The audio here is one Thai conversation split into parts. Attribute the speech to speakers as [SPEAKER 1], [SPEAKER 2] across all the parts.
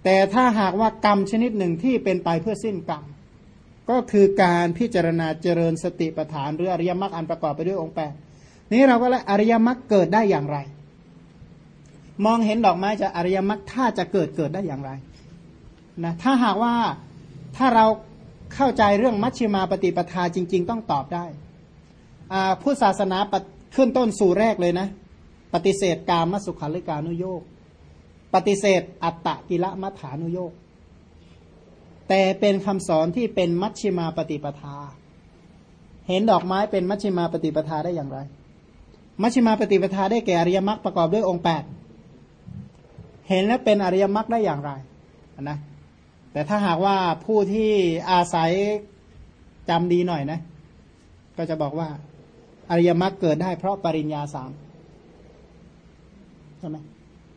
[SPEAKER 1] แต่ถ้าหากว่ากรรมชนิดหนึ่งที่เป็นไปเพื่อสิ้นกรรมก็คือการพิจารณาเจริญสติปัฏฐานหรืออริยมรรคอันประกอบไปด้วยองค์แปดนี้เราก็เลยอริยมรรคเกิดได้อย่างไรมองเห็นดอกไม้จะอริยมรรคถ้าจะเกิดได้อย่างไรนะถ้าหากว่าถ้าเราเข้าใจเรื่องมัชฌิมาปฏิปทาจริงๆต้องตอบได้พุทธศาสนาขึ้นต้นสู่แรกเลยนะปฏิเสธกามสุขัลลิกานุโยคปฏิเสธอัตตกิลมัฏฐานุโยคแต่เป็นคำสอนที่เป็นมัชฌิมาปฏิปทาเห็นดอกไม้เป็นมัชฌิมาปฏิปทาได้อย่างไรมัชฌิมาปฏิปทาได้แก่อริยมรรคประกอบด้วยองค์8เห็นแล้วเป็นอริยมรรคได้อย่างไรนะแต่ถ้าหากว่าผู้ที่อาศัยจำดีหน่อยนะก็จะบอกว่าอริยมรรคเกิดได้เพราะปริญญา3ใช่ไหม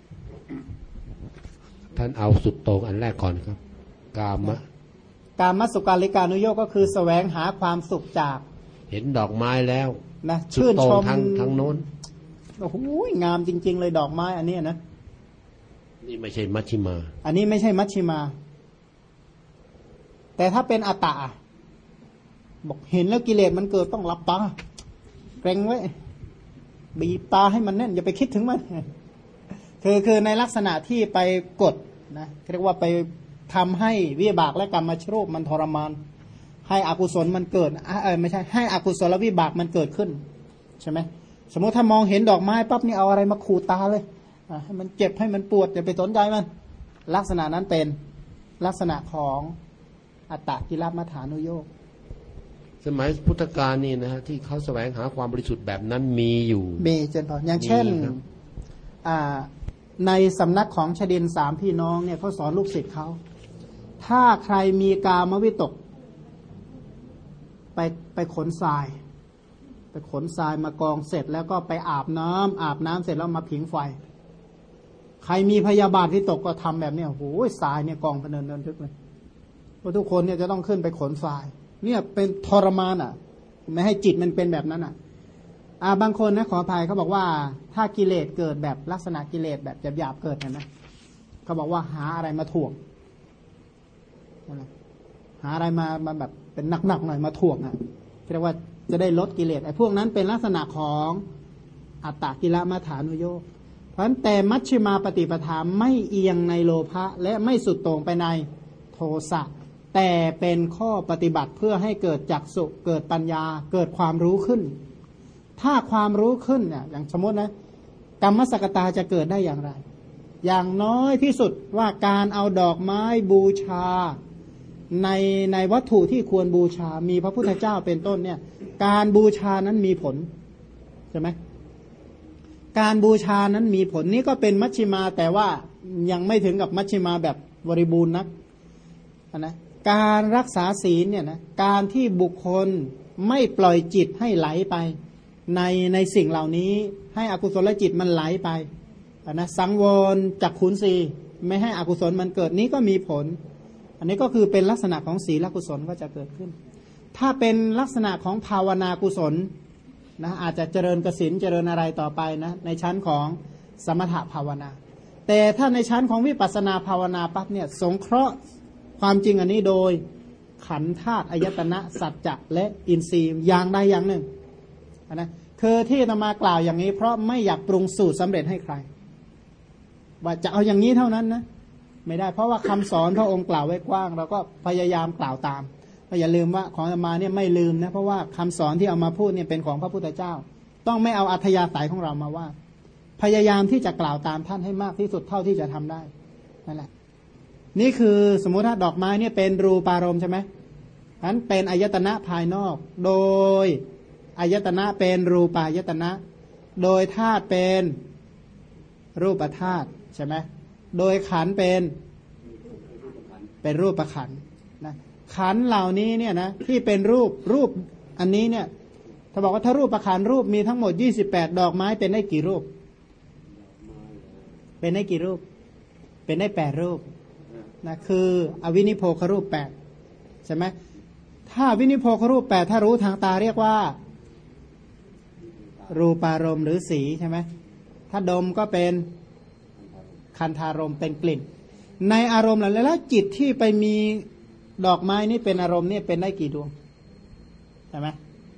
[SPEAKER 2] ท่านเอาสุดโต่งอันแรกก่อนครับกาม
[SPEAKER 1] สุขาริกานุโยคก็คือแสวงหาความสุขจาก
[SPEAKER 2] เห็นดอกไม้แล้ว
[SPEAKER 1] นะชื่นชม
[SPEAKER 2] ทางโน้น
[SPEAKER 1] โอ้โหงามจริงๆเลยดอกไม้อันนี้นะ
[SPEAKER 2] นี่ไม่ใช่มัชฌิมา
[SPEAKER 1] อันนี้ไม่ใช่มัชฌิมาแต่ถ้าเป็นอัตตะบอกเห็นแล้วกิเลสมันเกิดต้องหลับตาเกรงไว้บีบตาให้มันแน่นอย่าไปคิดถึงมันคือในลักษณะที่ไปกดนะเรียกว่าไปทำให้วิบากและกรรมชรูปมันทรมานให้อกุศลมันเกิดไม่ใช่ให้อกุศลวิบากมันเกิดขึ้นใช่ไหมสมมติถ้ามองเห็นดอกไม้ปั๊บนี่เอาอะไรมาขูดตาเลยให้มันเจ็บให้มันปวดอย่าไปสนใจมันลักษณะนั้นเป็นลักษณะของอัตตกิลมัฏฐานุโยค
[SPEAKER 2] สมัยพุทธกาลนี่นะฮะที่เขาแสวงหาความบริสุทธิ์แบบนั้นมีอยู่
[SPEAKER 1] มีเช่นพออย่างเช่นในสำนักของชดิน3พี่น้องเนี่ยเขาสอนลูกศิษย์เขาถ้าใครมีกามวิตกไปขนทรายมากองเสร็จแล้วก็ไปอาบน้ำเสร็จแล้วมาผิงไฟใครมีพยาบาทวิตกก็ทำแบบนี้โอ้โหทรายเนี่ยกองพะเนินทึกเลยเพราะทุกคนเนี่ยจะต้องขึ้นไปขนทรายเนี่ยเป็นทรมานไม่ให้จิตมันเป็นแบบนั้นบางคนนะขออภัยเขาบอกว่าถ้ากิเลสเกิดแบบลักษณะกิเลสแบบหยาบๆเกิดนะเขาบอกว่าหาอะไรมาถ่วงหาอะไรมาแบบเป็นหนักๆหน่อยมาถ่วงเรียกว่าจะได้ลดกิเลสไอ้พวกนั้นเป็นลักษณะของอัตตกิลมัฏฐานุโยคเพราะฉะนั้นแต่มัชฌิมาปฏิปทาไม่เอียงในโลภะและไม่สุดโต่งไปในโทสะแต่เป็นข้อปฏิบัติเพื่อให้เกิดจักษุเกิดปัญญาเกิดความรู้ขึ้นถ้าความรู้ขึ้นเนี่ยอย่างสมมตินะกรรมสกตาจะเกิดได้อย่างไรอย่างน้อยที่สุดว่าการเอาดอกไม้บูชาในวัตถุที่ควรบูชามีพระพุทธเจ้าเป็นต้นเนี่ยการบูชานั้นมีผลใช่ไหมการบูชานั้นมีผลนี้ก็เป็นมัชฌิมาแต่ว่ายังไม่ถึงกับมัชฌิมาแบบบริบูรณ์นักนะการรักษาศีลเนี่ยนะการที่บุคคลไม่ปล่อยจิตให้ไหลไปในสิ่งเหล่านี้ให้อกุศลจิตมันไหลไปนะสังวรจักขุนสีไม่ให้อกุศลมันเกิดนี้ก็มีผลอันนี้ก็คือเป็นลักษณะของศีลกุศลก็จะเกิดขึ้นถ้าเป็นลักษณะของภาวนากุศลนะอาจจะเจริญกสิณเจริญอะไรต่อไปนะในชั้นของสมถภาวนาแต่ถ้าในชั้นของวิปัสสนาภาวนาปั๊บเนี่ยสงเคราะห์ความจริงอันนี้โดยขันธ์ธาตุอายตนะสัจจะและอินทรีย์อย่างใดอย่างหนึ่งนะคือที่นำมากล่าวอย่างนี้เพราะไม่อยากปรุงสูตรสำเร็จให้ใครว่าจะเอาอย่างนี้เท่านั้นนะไม่ได้เพราะว่าคำสอนพระองค์กล่าวไว้กว้างเราก็พยายามกล่าวตามอย่าลืมว่าของอาตมาเนี่ยไม่ลืมนะเพราะว่าคำสอนที่เอามาพูดเนี่ยเป็นของพระพุทธเจ้าต้องไม่เอาอัธยาศัยของเรามาว่าพยายามที่จะกล่าวตามท่านให้มากที่สุดเท่าที่จะทำได้นั่นแหละนี่คือสมมุติถ้าดอกไม้เนี่ยเป็นรูปารมณ์ใช่ไหมนั้นเป็นอายตนะภายนอกโดยอายตนะเป็นรูปายตนะโดยธาตุเป็นรูปธาตุใช่ไหมโดยขันธ์เป็นรูปขันธ์นะขันธ์เหล่านี้เนี่ยนะที่เป็นรูปอันนี้เนี่ยถ้าบอกว่าถ้ารูปขันธ์รูปมีทั้งหมด28ดอกไม้เป็นได้กี่รูปเป็นได้กี่รูปเป็นได้8รูปนะคืออวินิโพครูป8ใช่ไหมถ้าวินิโพครูป8ถ้ารู้ทางตาเรียกว่ารูปารมณ์หรือสีใช่ไหมถ้าดมก็เป็นคันธารมณ์เป็นกลิ่นในอารมณ์แล้วจิตที่ไปมีดอกไม้นี่เป็นอารมณ์นี่เป็นได้กี่ดวงใช่ไหม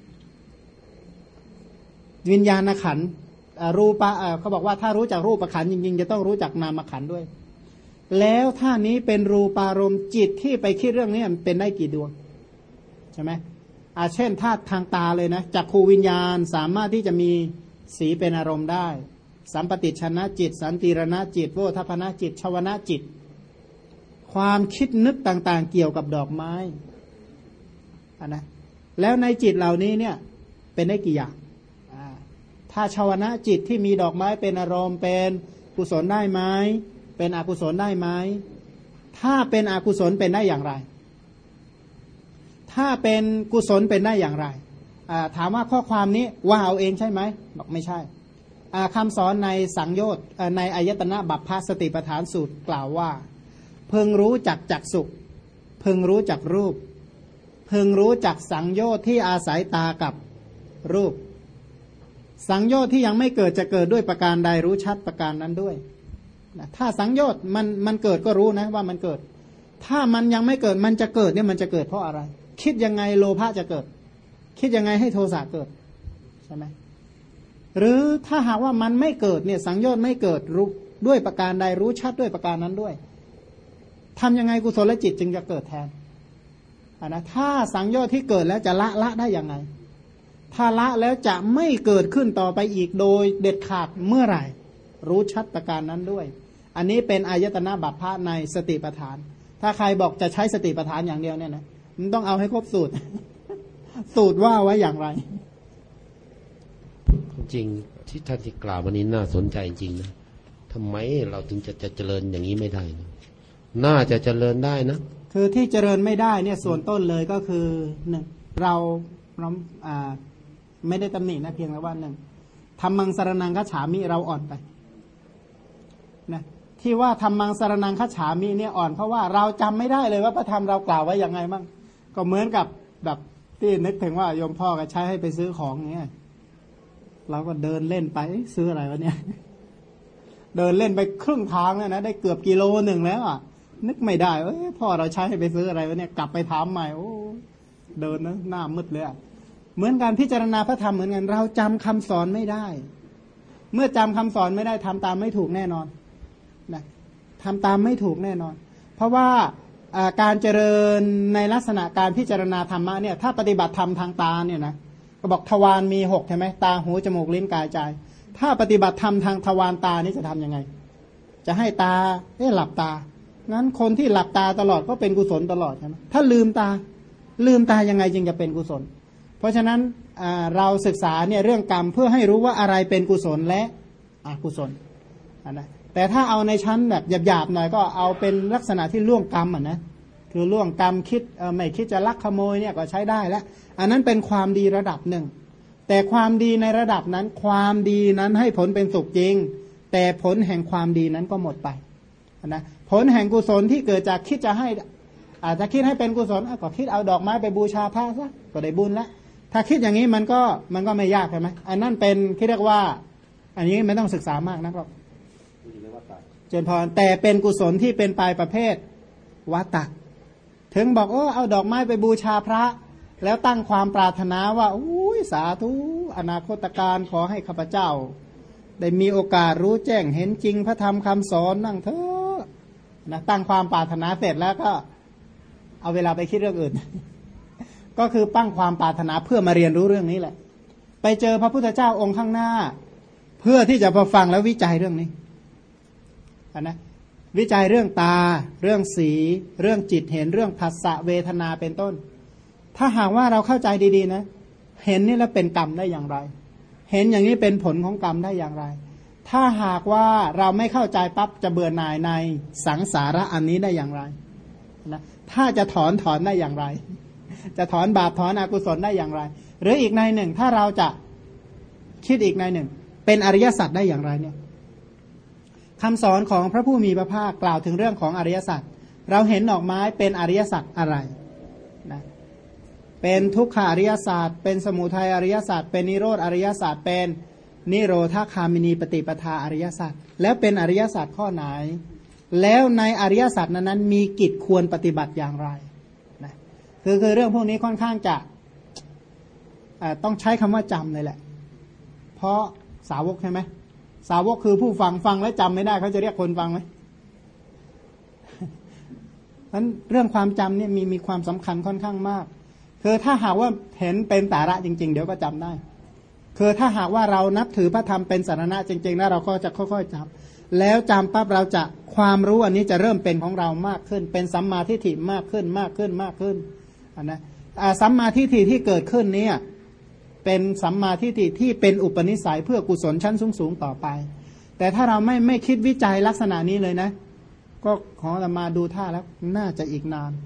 [SPEAKER 1] วิญญาณขันธ์รูปะเขาบอกว่าถ้ารู้จักรูปขันธ์จริงๆจะต้องรู้จักนามขันธ์ด้วยแล้วถ้านี้เป็นรูปารมณ์จิตที่ไปคิดเรื่องนี้มันเป็นได้กี่ดวงใช่ไหมเช่นถ้าทางตาเลยนะจักขูวิญญาณสามารถที่จะมีสีเป็นอารมณ์ได้สัมปติชนะจิตสันติรณจิตโวทัพพนจิตชวนะจิตความคิดนึกต่างๆเกี่ยวกับดอกไม้นะแล้วในจิตเหล่านี้เนี่ยเป็นได้กี่อย่างถ้าชวนะจิตที่มีดอกไม้เป็นอารมณ์เป็นกุศลได้ไหมเป็นอกุศลได้ไหมถ้าเป็นอกุศลเป็นได้อย่างไรถ้าเป็นกุศลเป็นได้อย่างไรถามว่าข้อความนี้ว่าเอาเองใช่ไหมบอกไม่ใช่คำสอนในสังโยชน์ในอายตนะบัพพสติปัฏฐานสูตรกล่าวว่าเพึงรู้จักจักษุพึงรู้จักรูปพึงรู้จักสังโยชน์ที่อาศัยตากับรูปสังโยชน์ที่ยังไม่เกิดจะเกิดด้วยประการใดรู้ชัดประการนั้นด้วยถ้าสังโยชน์มันเกิดก็รู้นะว่ามันเกิดถ้ามันยังไม่เกิดมันจะเกิดเนี่ยมันจะเกิดเพราะอะไรคิดยังไงโลภะจะเกิดคิดยังไงให้โทสะเกิดใช่ไหมหรือถ้าหากว่ามันไม่เกิดเนี่ยสังโยชน์ไม่เกิดรู้ด้วยประการใดรู้ชัดด้วยประการนั้นด้วยทำยังไงกุศลจิตจึงจะเกิดแทนนะถ้าสังโยชน์ที่เกิดแล้วจะละได้ยังไงถ้าละแล้วจะไม่เกิดขึ้นต่อไปอีกโดยเด็ดขาดเมื่อไหร่รู้ชัดประการนั้นด้วยอันนี้เป็นอายตนะบัพพะในสติปัฏฐานถ้าใครบอกจะใช้สติปัฏฐานอย่างเดียวเนี่ยนะมันต้องเอาให้ครบสูตร สูตรว่าไว้อย่างไร
[SPEAKER 2] จริงที่ท่านที่กล่าววันนี้น่าสนใจจริงนะทำไมเราถึงจะเจริญอย่างนี้ไม่ได้นะน่าจะเจริญได้นะ
[SPEAKER 1] คือที่เจริญไม่ได้เนี่ยส่วนต้นเลยก็คือหนึ่งเราไม่ได้ตำหนินะเพียงแต่ว่าหนึ่งธรรมังสรณังคัจฉามิเราอ่อนไปนะที่ว่าธรรมังสรณังคัจฉามิเนี่ยอ่อนเพราะว่าเราจำไม่ได้เลยว่าพระธรรมเรากล่าวไว้ยังไงบ้างก็เหมือนกับแบบที่นึกถึงว่าโยมพ่อก็ใช้ให้ไปซื้อของเงี้ยเราก็เดินเล่นไปซื้ออะไรวะเนี่ยเดินเล่นไปครึ่งทางแล้วนะได้เกือบกิโลหนึ่งแล้วอ่ะนึกไม่ได้พ่อเราใช้ให้ไปซื้ออะไรวะเนี่ยกลับไปถามใหม่โอ้เดินนะหน้ามืดเลยเหมือนการพิจารณาพระธรรมเหมือนกันเราจำคำสอนไม่ได้เมื่อจำคำสอนไม่ได้ทำตามไม่ถูกแน่นอนนะทำตามไม่ถูกแน่นอนเพราะว่าการเจริญในลักษณะการพิจารณาธรรมะเนี่ยถ้าปฏิบัติธรรมทางตาเนี่ยนะก็บอกทวารมี6ใช่ไหมตาหูจมูกลิ้นกายใจถ้าปฏิบัติธรรมทางทวารตานี่จะทำยังไงจะให้ตาหลับตางั้นคนที่หลับตาตลอดก็เป็นกุศลตลอดใช่ไหมถ้าลืมตายังไงจึงจะเป็นกุศลเพราะฉะนั้นเราศึกษาเนี่ยเรื่องกรรมเพื่อให้รู้ว่าอะไรเป็นกุศลและอกุศลนะแต่ถ้าเอาในชั้นแบบหยาบๆหน่อยก็เอาเป็นลักษณะที่ล่วงกรรมนะคือล่วงกรรมคิดไม่คิดจะลักขโมยเนี่ยก็ใช้ได้แล้วอันนั้นเป็นความดีระดับหนึ่งแต่ความดีในระดับนั้นความดีนั้นให้ผลเป็นสุขจริงแต่ผลแห่งความดีนั้นก็หมดไปนะผลแห่งกุศลที่เกิดจากคิดจะให้อาจจะคิดให้เป็นกุศลก็คิดเอาดอกไม้ไปบูชาพระซะก็ได้บุญแล้วถ้าคิดอย่างนี้มันก็ไม่ยากใช่ไหมอันนั้นเป็นที่เรียกว่าอันนี้ไม่ต้องศึกษามากนะครับเจริญพรแต่เป็นกุศลที่เป็นปลายประเภทวัตตะถึงบอกเอาดอกไม้ไปบูชาพระแล้วตั้งความปรารถนาว่าอุ้ยสาธุอนาคตการขอให้ข้าพเจ้าได้มีโอกาสรู้แจ้งเห็นจริงพระธรรมคำสอนนั่งเถอะนะตั้งความปรารถนาเสร็จแล้วก็เอาเวลาไปคิดเรื่องอื่น ก็คือตั้งความปรารถนาเพื่อมาเรียนรู้เรื่องนี้แหละไปเจอพระพุทธเจ้าองค์ข้างหน้าเพื่อที่จะพอฟังแล้ววิจัยเรื่องนี้นะวิจัยเรื่องตาเรื่องสีเรื่องจิตเห็นเรื่องผัสสะเวทนาเป็นต้นถ้าหากว่าเราเข้าใจดีๆนะเห็นนี่แล้วเป็นกรรมได้อย่างไรเห็นอย่างนี้เป็นผลของกรรมได้อย่างไรถ้าหากว่าเราไม่เข้าใจปั๊บจะเบื่อหน่ายในสังสาระอันนี้ได้อย่างไรนะถ้าจะถอนได้อย่างไรจะถอนบาปถอนอกุศลได้อย่างไรหรืออีกในหนึ่งถ้าเราจะคิดอีกในหนึ่งเป็นอริยสัจได้อย่างไรเนี่ยคำสอนของพระผู้มีพระภาคกล่าวถึงเรื่องของอริยสัจเราเห็นดอกไม้เป็นอริยสัจอะไรนะเป็นทุกขอริยสัจเป็นสมุทัยอริยสัจเป็นนิโรธอริยสัจเป็นนิโรธคามินีปฏิปทาอริยสัจแล้วเป็นอริยสัจข้อไหนแล้วในอริยสัจนั้นมีกิจควรปฏิบัติอย่างไรนะคือเรื่องพวกนี้ค่อนข้างจะต้องใช้คำว่าจำเลยแหละเพราะสาวกใช่ไหมสาวกคือผู้ฟังแล้วจำไม่ได้เขาจะเรียกคนฟังไหมนั้นเรื่องความจำเนี่ยมีความสำคัญค่อนข้างมากคือถ้าหากว่าเห็นเป็นสาระจริงๆเดี๋ยวก็จำได้คือถ้าหากว่าเรานับถือพระธรรมเป็นสารณะจริงๆแล้วเราก็จะค่อยๆจำแล้วจำปั๊บเราจะความรู้อันนี้จะเริ่มเป็นของเรามากขึ้นเป็นสัมมาทิฏฐิมากขึ้นนะสัมมาทิฏฐิที่เกิดขึ้นเนี่ยเป็นสัมมาทิฏฐิที่เป็นอุปนิสัยเพื่อกุศลชั้นสูงๆต่อไปแต่ถ้าเราไม่คิดวิจัยลักษณะนี้เลยนะก็ขอมาดูท่าแล้วน่าจะอีกนาน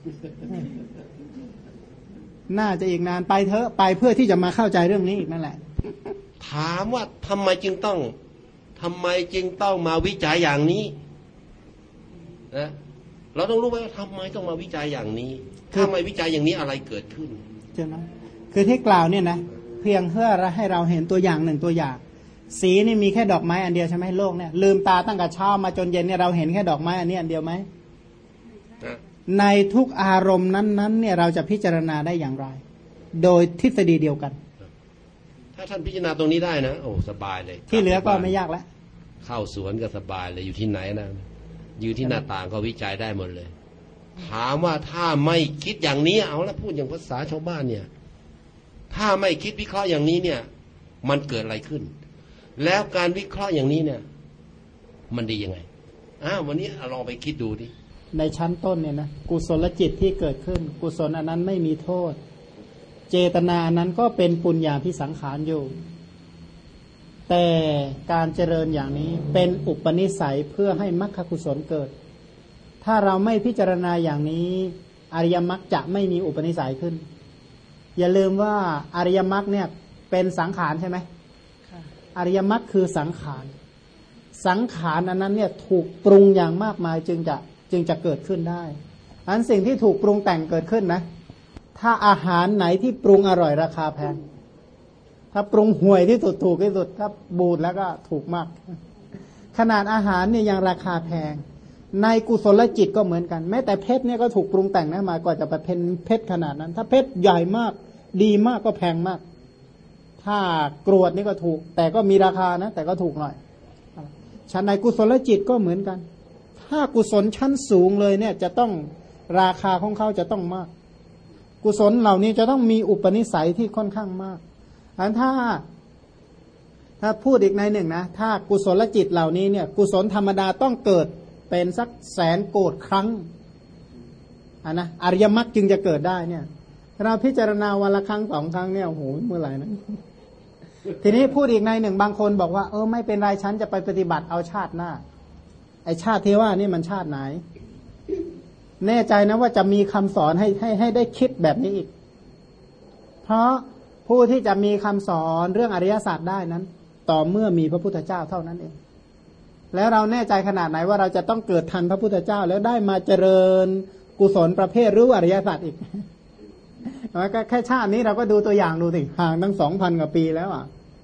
[SPEAKER 1] ไปเถอะไปเพื่อที่จะมาเข้าใจเรื่องนี้อีกนั่นแหละ
[SPEAKER 2] ถามว่าทำไมจึงต้องมาวิจัยอย่างนี้นะเราต้องรู้ไหมว่าทำไมต้องมาวิจัยอย่างนี้ถ้าไม่วิจัยอย่างนี้อะไรเกิดขึ้น
[SPEAKER 1] ใช่ไหมคือที่กล่าวเนี่ยนะเพียงเพื่อให้เราเห็นตัวอย่างหนึ่งตัวอย่างสีนี่มีแค่ดอกไม้อันเดียวใช่ไหมโลกเนี่ยลืมตาตั้งแต่เช้ามาจนเย็นเนี่ยเราเห็นแค่ดอกไม้อันนี้อันเดียวไหมในทุกอารมณ์นั้นๆเนี่ยเราจะพิจารณาได้อย่างไรโดยทฤษฎีเดียวกัน
[SPEAKER 2] ถ้าท่านพิจารณาตรงนี้ได้นะโอ้สบายเลย
[SPEAKER 1] ที่เหลือก็ไม่ยากแล้ว
[SPEAKER 2] เข้าสวนก็สบายเลยอยู่ที่ไหนนะอยู่ที่หน้าต่างก็วิจัยได้หมดเลยถามว่าถ้าไม่คิดอย่างนี้เอาละพูดอย่างภาษาชาวบ้านเนี่ยถ้าไม่คิดวิเคราะห์อย่างนี้เนี่ยมันเกิดอะไรขึ้นแล้วการวิเคราะห์อย่างนี้เนี่ยมันดียังไงวันนี้ลองไปคิดดูดิ
[SPEAKER 1] ในชั้นต้นเนี่ยนะกุศลจิตที่เกิดขึ้นกุศลอันนั้นไม่มีโทษเจตนานั้นก็เป็นปุญญาภิสังขารอยู่แต่การเจริญอย่างนี้เป็นอุปนิสัยเพื่อให้มรรคกุศลเกิดถ้าเราไม่พิจารณาอย่างนี้อริยมรรคจะไม่มีอุปนิสัยขึ้นอย่าลืมว่าอริยมรรคเนี่ยเป็นสังขารใช่ไหมอริยมรรคคือสังขารอันนั้นเนี่ยถูกปรุงอย่างมากมายจึงจะเกิดขึ้นได้อันสิ่งที่ถูกปรุงแต่งเกิดขึ้นนะถ้าอาหารไหนที่ปรุงอร่อยราคาแพงถ้าปรุงห่วยที่สุดถูกที่สุดถ้าบูดแล้วก็ถูกมากขนาดอาหารเนี่ยยังราคาแพงในกุศลจิตก็เหมือนกันแม้แต่เพชรเนี่ยก็ถูกปรุงแต่งนะมากว่าจะไปเป็นเพชรขนาดนั้นถ้าเพชรใหญ่มากดีมากก็แพงมากถ้ากรวดนี่ก็ถูกแต่ก็มีราคานะแต่ก็ถูกหน่อยชั้นในกุศลจิตก็เหมือนกันถ้ากุศลชั้นสูงเลยเนี่ยจะต้องราคาของเขาจะต้องมากกุศลเหล่านี้จะต้องมีอุปนิสัยที่ค่อนข้างมากอันถ้าพูดอีกในหนึ่งนะถ้ากุศลจิตเหล่านี้เนี่ยกุศลธรรมดาต้องเกิดเป็นสักแสนโกฏครั้งนะอริยมรรคจึงจะเกิดได้เนี่ยเราพิจารณาวันละครั้ง2 ครั้งเนี่ยโอ้โหเมื่อไหร่นะทีนี้พูดอีกในหนึ่งบางคนบอกว่าไม่เป็นไรฉันจะไปปฏิบัติเอาชาติหน้าไอชาติที่ว่านี่มันชาติไหนแน่ใจนะว่าจะมีคำสอนให้ได้คิดแบบนี้อีกเพราะผู้ที่จะมีคำสอนเรื่องอริยศาสตร์ได้นั้นต่อเมื่อมีพระพุทธเจ้าเท่านั้นเองแล้วเราแน่ใจขนาดไหนว่าเราจะต้องเกิดทันพระพุทธเจ้าแล้วได้มาเจริญกุศลประเภทรู้อริยศาสตร์อีกก็แค่ชาตินี้เราก็ดูตัวอย่างดูสิห่างตั้ง 2,000 กว่าปีแล้ว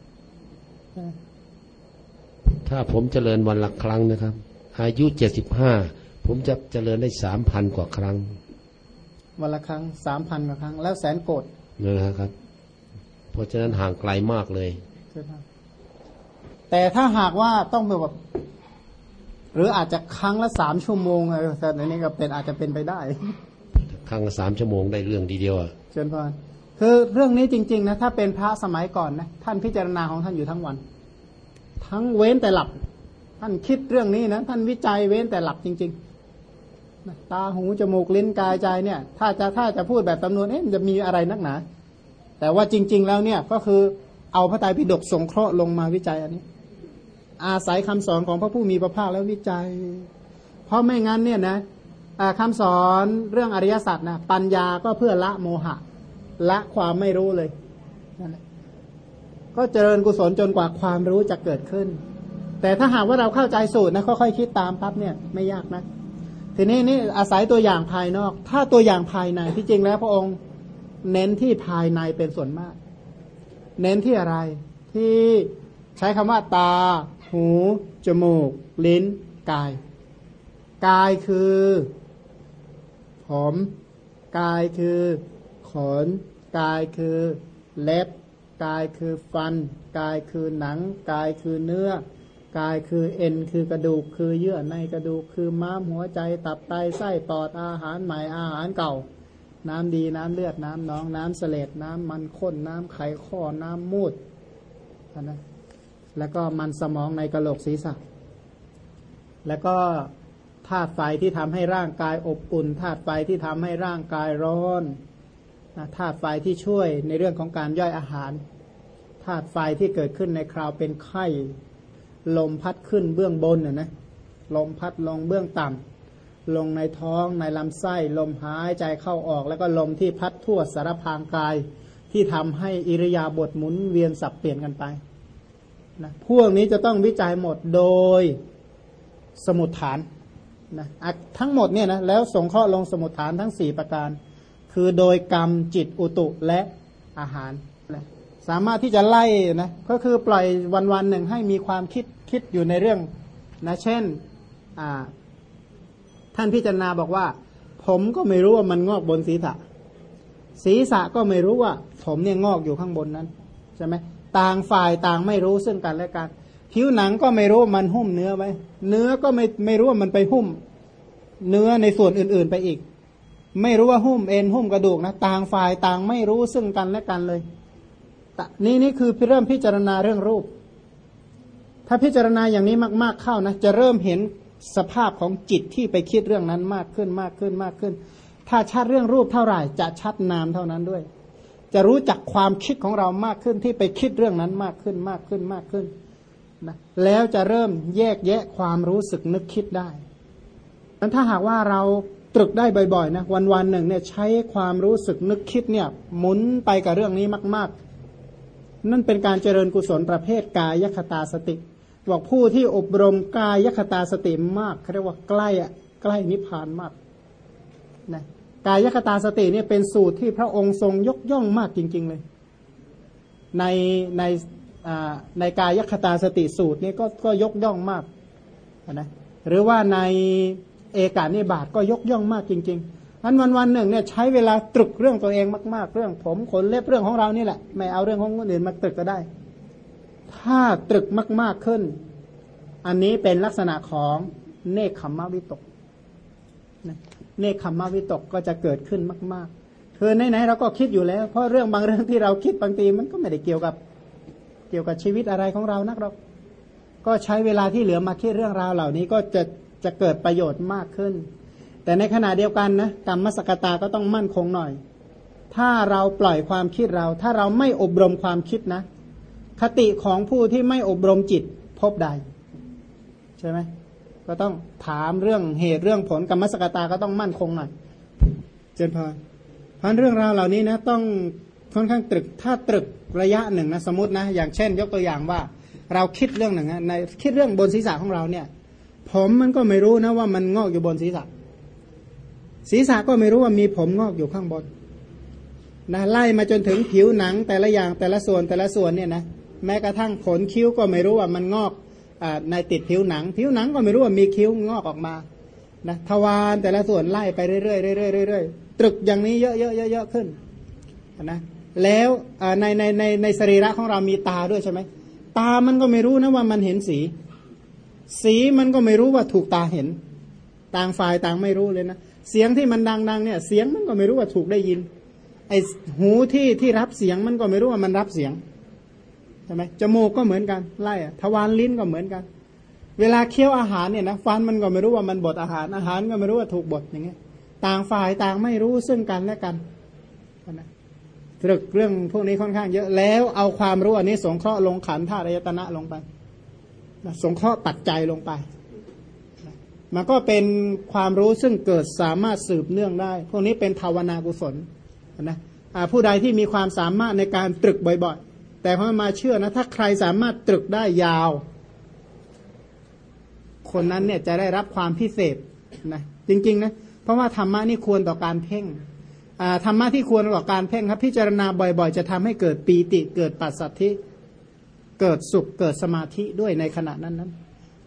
[SPEAKER 2] ถ้าผมเจริญวันละครั้งนะครับอายุ75ผมจะเจริญได้ 3,000 กว่าครั้ง
[SPEAKER 1] วันละครั้ง 3,000 กว่าครั้งแล้วแสนโกฏ
[SPEAKER 2] นะครับเพราะฉะนั้นห่างไกลมากเลย
[SPEAKER 1] แต่ถ้าหากว่าต้องแบบหรืออาจจะครั้งละ3 ชั่วโมงอะไรแบบนี้ก็เป็นอาจจะเป็นไปได้
[SPEAKER 2] ครั้งละ3 ชั่วโมงได้เรื่องดีเดียว
[SPEAKER 1] เชิญพรคือเรื่องนี้จริงๆนะถ้าเป็นพระสมัยก่อนนะท่านพิจารณาของท่านอยู่ทั้งวันทั้งเว้นแต่หลับท่านคิดเรื่องนี้นะท่านวิจัยเว้นแต่หลับจริงๆตาหูจมูกลิ้นกายใจเนี่ยถ้าจะพูดแบบจำนวนมันจะมีอะไรนักหนาแต่ว่าจริงๆแล้วเนี่ยก็คือเอาพระไตรปิฎกสงเคราะห์ลงมาวิจัยอันนี้อาศัยคำสอนของพระผู้มีพระภาคแล้ววิจัยเพราะไม่งั้นเนี่ยนะคำสอนเรื่องอริยสัจนะปัญญาก็เพื่อละโมหะละความไม่รู้เลยนั่นแหละก็เจริญกุศลจนกว่าความรู้จะเกิดขึ้นแต่ถ้าหากว่าเราเข้าใจสูตรนะค่อยๆคิดตามปั๊บเนี่ยไม่ยากนะทีนี้นี่อาศัยตัวอย่างภายนอกถ้าตัวอย่างภายในที่จริงแล้วพระองค์เน้นที่ภายในเป็นส่วนมากเน้นที่อะไรที่ใช้คำว่าตาหูจมูกลิ้นกายกายคือผมกายคือขนกายคือเล็บกายคือฟันกายคือหนังกายคือเนื้อกายคือเอ็นคือกระดูกคือเยื่อในกระดูกคือม้ามหัวใจตับไตไส้ปอดอาหารใหม่อาหารเก่าน้ำดีน้ำเลือดน้ำหนองน้ำเสลดน้ำมันข้นน้ำไขข้อน้ำมูดนะแล้วก็มันสมองในกะโหลกศีรษะแล้วก็ธาตุไฟที่ทำให้ร่างกายอบอุ่นธาตุไฟที่ทำให้ร่างกายร้อนธาตุไฟที่ช่วยในเรื่องของการย่อยอาหารธาตุไฟที่เกิดขึ้นในคราวเป็นไข้ลมพัดขึ้นเบื้องบนนะลมพัดลงเบื้องต่ำลงในท้องในลำไส้ลมหายใจเข้าออกแล้วก็ลมที่พัดทั่วสารพางกายที่ทำให้อิริยาบถหมุนเวียนสับเปลี่ยนกันไปนะพวกนี้จะต้องวิจัยหมดโดยสมุฏฐานนะทั้งหมดเนี่ยนะแล้วสงเคราะห์ลงสมุฏฐานทั้ง4ประการคือโดยกรรมจิตอุตุและอาหารนะสามารถที่จะไล่นะก็คือปล่อยวันๆหนึ่งให้มีความคิดอยู่ในเรื่องนะเช่นท่านพิจารณาบอกว่าผมก็ไม่รู้ว่ามันงอกบนศีรษะศีรษะก็ไม่รู้ว่าผมเนี่ยงอกอยู่ข้างบนนั้นใช่ไหมต่างฝ่ายต่างไม่รู้ซึ่งกันและกันผิวหนังก็ไม่รู้มันหุ้มเนื้อไว้เนื้อก็ไม่รู้ว่ามันไปหุ้มเนื้อในส่วนอื่นๆไปอีกไม่รู้ว่าหุ้มเอ็นหุ้มกระดูกนะต่างฝ่ายต่างไม่รู้ซึ่งกันและกันเลยนี่คือเริ่มพิจารณาเรื่องรูปถ้าพิจารณาอย่างนี้มากๆเข้านะจะเริ่มเห็นสภาพของจิตที่ไปคิดเรื่องนั้นมากขึ้นถ้าชัดเรื่องรูปเท่าไหร่จะชัดนามเท่านั้นด้วยจะรู้จักความคิดของเรามากขึ้นที่ไปคิดเรื่องนั้นมากขึ้นนะแล้วจะเริ่มแยกแยะความรู้สึกนึกคิดได้นั้นถ้าหากว่าเราตรึกได้บ่อยๆนะวันๆหนึ่งเนี่ยใช้ความรู้สึกนึกคิดเนี่ยหมุนไปกับเรื่องนี้มากๆนั่นเป็นการเจริญกุศลประเภทกายคตาสติบอกผู้ที่อบรมกายคตาสติมากเขาเรียกว่าใกล้นิพพานมากนะกายคตาสติเนี่ยเป็นสูตรที่พระองค์ทรงยกย่องมากจริงๆเลยในกายคตาสติสูตรนี่ก็ยกย่องมากนะหรือว่าในเอกานิบาตก็ยกย่องมากจริงๆนั้นวันๆหนึ่งเนี่ยใช้เวลาตรึกเรื่องตัวเองมากๆเรื่องผมขนเล็บเรื่องของเรานี่แหละไม่เอาเรื่องของคนอื่นมาตรึกก็ได้ถ้าตรึกมากๆขึ้นอันนี้เป็นลักษณะของเนคขมวิตกเนคขมวิตกก็จะเกิดขึ้นมากๆคือไหนๆเราก็คิดอยู่แล้วเพราะเรื่องบางเรื่องที่เราคิดบางทีมันก็ไม่ได้เกี่ยวกับชีวิตอะไรของเรานักหรอกก็ใช้เวลาที่เหลือมาคิดเรื่องราวเหล่านี้ก็จะเกิดประโยชน์มากขึ้นแต่ในขณะเดียวกันนะกรรมสกตาก็ต้องมั่นคงหน่อยถ้าเราปล่อยความคิดถ้าเราไม่อบรมความคิดนะคติของผู้ที่ไม่อบรมจิตพบใดใช่ไหมก็ต้องถามเรื่องเหตุเรื่องผลกรรมสกตาก็ต้องมั่นคงหน่อยเจนพรเพราะเรื่องราวเหล่านี้นะต้องค่อนข้างตรึกถ้าตรึกระยะหนึ่งนะสมมตินะอย่างเช่นยกตัวอย่างว่าเราคิดเรื่องหนึ่งนะในคิดเรื่องบนศีรษะของเราเนี่ยผมมันก็ไม่รู้นะว่ามันงอกอยู่บนศีรษะก็ไม่รู้ว่ามีผมงอกอยู่ข้างบนนะไล่มาจนถึงผิวหนังแต่ละอย่างแต่ละส่วนเนี่ยนะแม้กระทั่งขนคิ้วก็ไม่รู้ว่ามันงอกในติดผิวหนังก็ไม่รู้ว่ามีคิ้วงอกออกมานะทวารแต่ละส่วนไล่ไปเรื่อยๆตรึกอย่างนี้เยอะขึ้นนะแล้วในสรีระของเรามีตาด้วยใช่ไหมตามันก็ไม่รู้นะว่ามันเห็นสีมันก็ไม่รู้ว่าถูกตาเห็นต่างฝ่ายต่างไม่รู้เลยนะเสียงที่มันดังเนี่ยเสียงมันก็ไม่รู้ว่าถูกได้ยินไอ้หูที่รับเสียงมันก็ไม่รู้ว่ามันรับเสียงใช่ไหมจมูกก็เหมือนกันไล่ทวารลิ้นก็เหมือนกันเวลาเคี้ยวอาหารเนี่ยนะฟันมันก็ไม่รู้ว่ามันบดอาหารก็ไม่รู้ว่าถูกบดอย่างเงี้ยต่างฝ่ายต่างไม่รู้ซึ่งกันและกันนะตรึกเรื่องพวกนี้ค่อนข้างเยอะแล้วเอาความรู้อันนี้สงเคราะห์ลงขันธ์ธาตุอายตนะลงไปสงเคราะห์ปัจจัยลงไปมันก็เป็นความรู้ซึ่งเกิดสามารถสืบเนื่องได้พวกนี้เป็นภาวนากุศลนะผู้ใดที่มีความสามารถในการตรึกบ่อยๆแต่พอมาเชื่อนะถ้าใครสามารถตรึกได้ยาวคนนั้นเนี่ยจะได้รับความพิเศษนะจริงๆนะเพราะว่าธรรมะนี่ควรต่อการเพ่งธรรมะที่ควรต่อการเพ่งครับพิจารณาบ่อยๆจะทำให้เกิดปีติเกิดปัสสัทธิเกิดสุขเกิดสมาธิด้วยในขณะนั้น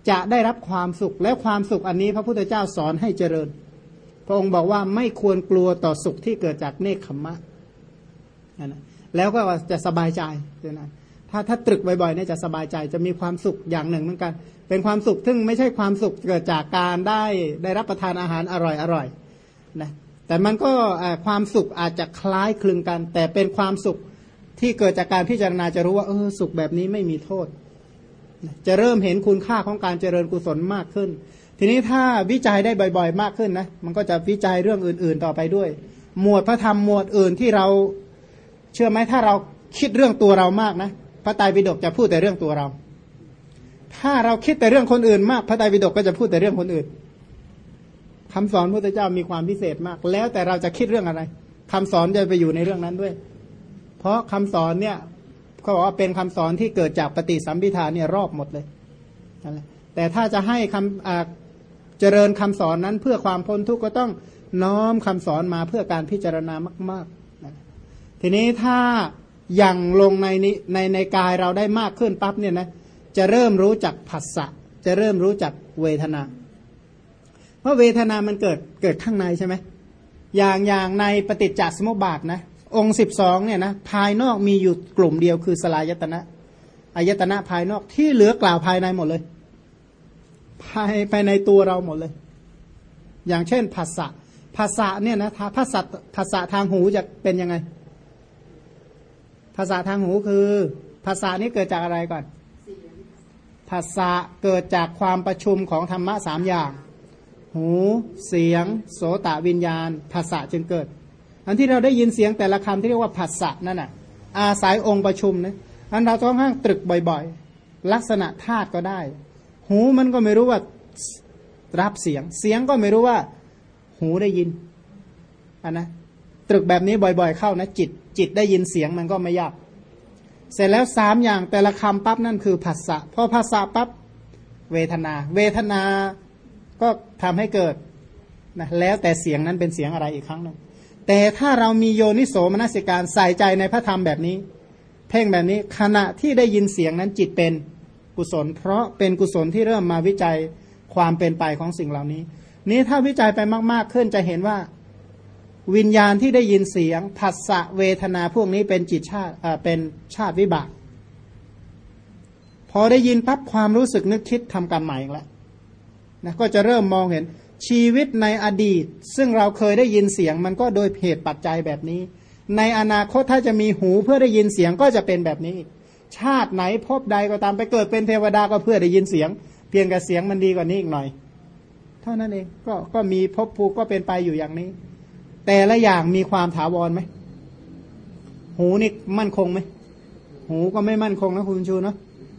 [SPEAKER 1] จะได้รับความสุขและความสุขอันนี้พระพุทธเจ้าสอนให้เจริญพระองค์บอกว่าไม่ควรกลัวต่อสุขที่เกิดจากเนคขมมะนะแล้วก็จะสบายใจนะถ้าตรึกบ่อยๆเนี่ยจะสบายใจจะมีความสุขอย่างหนึ่งเหมือนกันเป็นความสุขซึ่งไม่ใช่ความสุขเกิดจากการได้รับประทานอาหารอร่อยๆนะแต่มันก็ความสุขอาจจะคล้ายคลึงกันแต่เป็นความสุขที่เกิดจากการพิจารณาจะรู้ว่าสุขแบบนี้ไม่มีโทษจะเริ่มเห็นคุณค่าของการเจริญกุศลมากขึ้นทีนี้ถ้าวิจัยได้บ่อยๆมากขึ้นนะมันก็จะวิจัยเรื่องอื่นๆต่อไปด้วยหมวดพระธรรมหมวดอื่นที่เราเชื่อไหมถ้าเราคิดเรื่องตัวเรามากนะพระไตรปิฎกจะพูดแต่เรื่องตัวเราถ้าเราคิดแต่เรื่องคนอื่นมากพระไตรปิฎกก็จะพูดแต่เรื่องคนอื่นคำสอนพระพุทธเจ้ามีความพิเศษมากแล้วแต่เราจะคิดเรื่องอะไรคำสอนจะไปอยู่ในเรื่องนั้นด้วยเพราะคำสอนเนี่ยเขาบอกว่าเป็นคำสอนที่เกิดจากปฏิสัมภิทาเนี่ยรอบหมดเลยนั่นแหละแต่ถ้าจะให้เจริญคำสอนนั้นเพื่อความพ้นทุกข์ก็ต้องน้อมคำสอนมาเพื่อการพิจารณามากๆทีนี้ถ้าอย่างลงในกายเราได้มากขึ้นปั๊บเนี่ยนะจะเริ่มรู้จักผัสสะจะเริ่มรู้จักเวทนาเพราะเวทนามันเกิดข้างในใช่ไหมอย่างในปฏิจจสมุปบาทนะองค์12เนี่ยนะภายนอกมีอยู่กลุ่มเดียวคือสลายตนะอายตนะภายนอกที่เหลือกล่าวภายในหมดเลยภายในตัวเราหมดเลยอย่างเช่นภาษาเนี่ยนะภาษาทางหูจะเป็นยังไงภาษาทางหูคือภาษานี้เกิดจากอะไรก่อนภาษาเกิดจากความประชุมของธรรมะ3อย่างหูเสียงโสตวิญญาณภาษาจึงเกิดอันที่เราได้ยินเสียงแต่ละคำที่เรียกว่าภาษานั่นน่ะอาศัยองค์ประชุมนะอันเราต้องห้างตรึกบ่อยๆลักษณะธาตุก็ได้หูมันก็ไม่รู้ว่ารับเสียงก็ไม่รู้ว่าหูได้ยินนะตรึกแบบนี้บ่อยๆเข้านะจิตได้ยินเสียงมันก็ไม่ยากเสร็จแล้ว3อย่างแต่ละคำปั๊บนั่นคือภาษาพอภาษาปั๊บเวทนาก็ทำให้เกิดนะแล้วแต่เสียงนั้นเป็นเสียงอะไรอีกครั้งนึงแต่ถ้าเรามีโยนิโสมนสิการใส่ใจในพระธรรมแบบนี้เพ่งแบบนี้ขณะที่ได้ยินเสียงนั้นจิตเป็นกุศลเพราะเป็นกุศลที่เริ่มมาวิจัยความเป็นไปของสิ่งเหล่านี้นี้ถ้าวิจัยไปมากๆขึ้นจะเห็นว่าวิญญาณที่ได้ยินเสียงผัสสะเวทนาพวกนี้เป็นจิตชาติเป็นชาติวิบากพอได้ยินปั๊บความรู้สึกนึกคิดทำกรรมใหม่แล้วนะก็จะเริ่มมองเห็นชีวิตในอดีตซึ่งเราเคยได้ยินเสียงมันก็โดยเหตุปัจจัยแบบนี้ในอนาคตถ้าจะมีหูเพื่อได้ยินเสียงก็จะเป็นแบบนี้ชาติไหนพบใดก็ตามไปเกิดเป็นเทวดาก็เพื่อได้ยินเสียงเพียงแต่เสียงมันดีกว่านี้อีกหน่อยเท่านั้นเองก็มีภพภูมิก็เป็นไปอยู่อย่างนี้แต่ละอย่างมีความถาวรไหมหูนี่มั่นคงไหมหูก็ไม่มั่นคงนะคุณชูเนาะ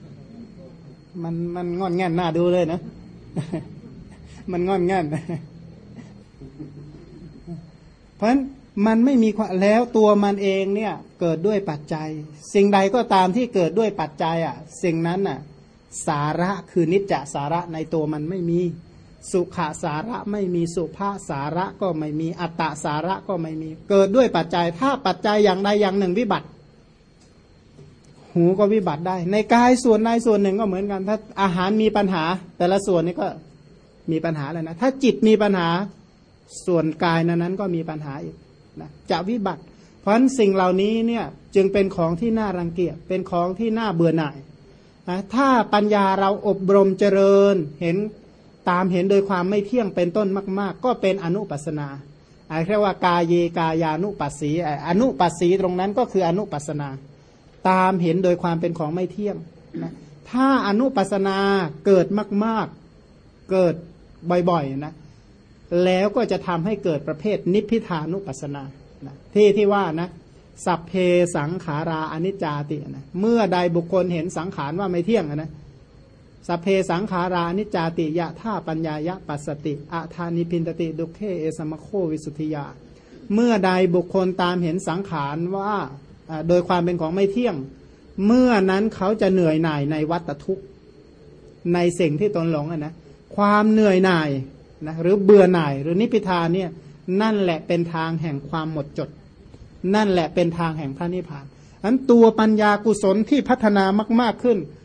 [SPEAKER 1] มันงอนแง่นหน้าดูเลยนะ มันงอนแง่น เพราะฉะนั้นมันไม่มีแล้วตัวมันเองเนี่ยเกิดด้วยปัจจัยสิ่งใดก็ตามที่เกิดด้วยปัจจัยสิ่งนั้นสาระคือนิจจสาระในตัวมันไม่มีสุขสาระไม่มีสุภาสาระก็ไม่มีอัตตสาระก็ไม่มีเกิดด้วยปัจจัยถ้าปัจจัยอย่างใดอย่างหนึ่งวิบัติหูก็วิบัติได้ในกายส่วนใดส่วนหนึ่งก็เหมือนกันถ้าอาหารมีปัญหาแต่ละส่วนนี้ก็มีปัญหาเลยนะถ้าจิตมีปัญหาส่วนกายนั้นก็มีปัญหาอีกนะจะวิบัติเพราะฉะนั้นสิ่งเหล่านี้เนี่ยจึงเป็นของที่น่ารังเกียจเป็นของที่น่าเบื่อหน่ายนะถ้าปัญญาเราอบรมเจริญเห็นตามเห็นโดยความไม่เที่ยงเป็นต้นมากๆก็เป็นอนุปัสสนาเรียกว่ากายเยกายานุปัสสีอนุปัสสีตรงนั้นก็คืออนุปัสสนาตามเห็นโดยความเป็นของไม่เที่ยงนะถ้าอนุปัสสนาเกิดมากๆเกิดบ่อยๆนะแล้วก็จะทำให้เกิดประเภทนิพพิทานุปัสสนานะที่ว่านะสัพเพสังขาราอนิจจาตินะเมื่อใดบุคคลเห็นสังขารว่าไม่เที่ยงนะสัพเพสังขารานิจจาติยะท่าปัญญายะปัสสติอะธานิพินตติดุเคเอสมโควิสุทธิยาเมื่อใดบุคคลตามเห็นสังขารว่าโดยความเป็นของไม่เที่ยงเมื่อนั้นเขาจะเหนื่อยหน่ายในวัฏทุกข์ในสิ่งที่ตนหลงนะความเหนื่อยหน่ายนะหรือเบื่อหน่ายหรือนิพพิทาเนี่ยนั่นแหละเป็นทางแห่งความหมดจดนั่นแหละเป็นทางแห่งพระนิพพานอันตัวปัญญากุศลที่พัฒนามากๆขึ้น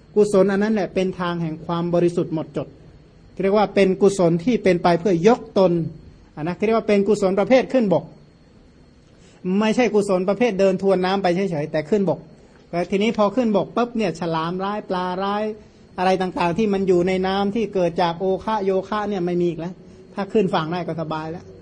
[SPEAKER 1] กุศลอันนั้นแหละเป็นทางแห่งความบริสุทธิ์หมดจดเรียกว่าเป็นกุศลที่เป็นไปเพื่อยกตนนะเรียกว่าเป็นกุศลประเภทขึ้นบกไม่ใช่กุศลประเภทเดินทวนน้ำไปเฉยๆแต่ขึ้นบกแต่ทีนี้พอขึ้นบกปุ๊บเนี่ยฉลามร้ายปลาร้ายอะไรต่างๆที่มันอยู่ในน้ำที่เกิดจากโอคะโยคะเนี่ยไม่มีอีกแล้วถ้าขึ้นฝั่งได้ก็สบายแล้ว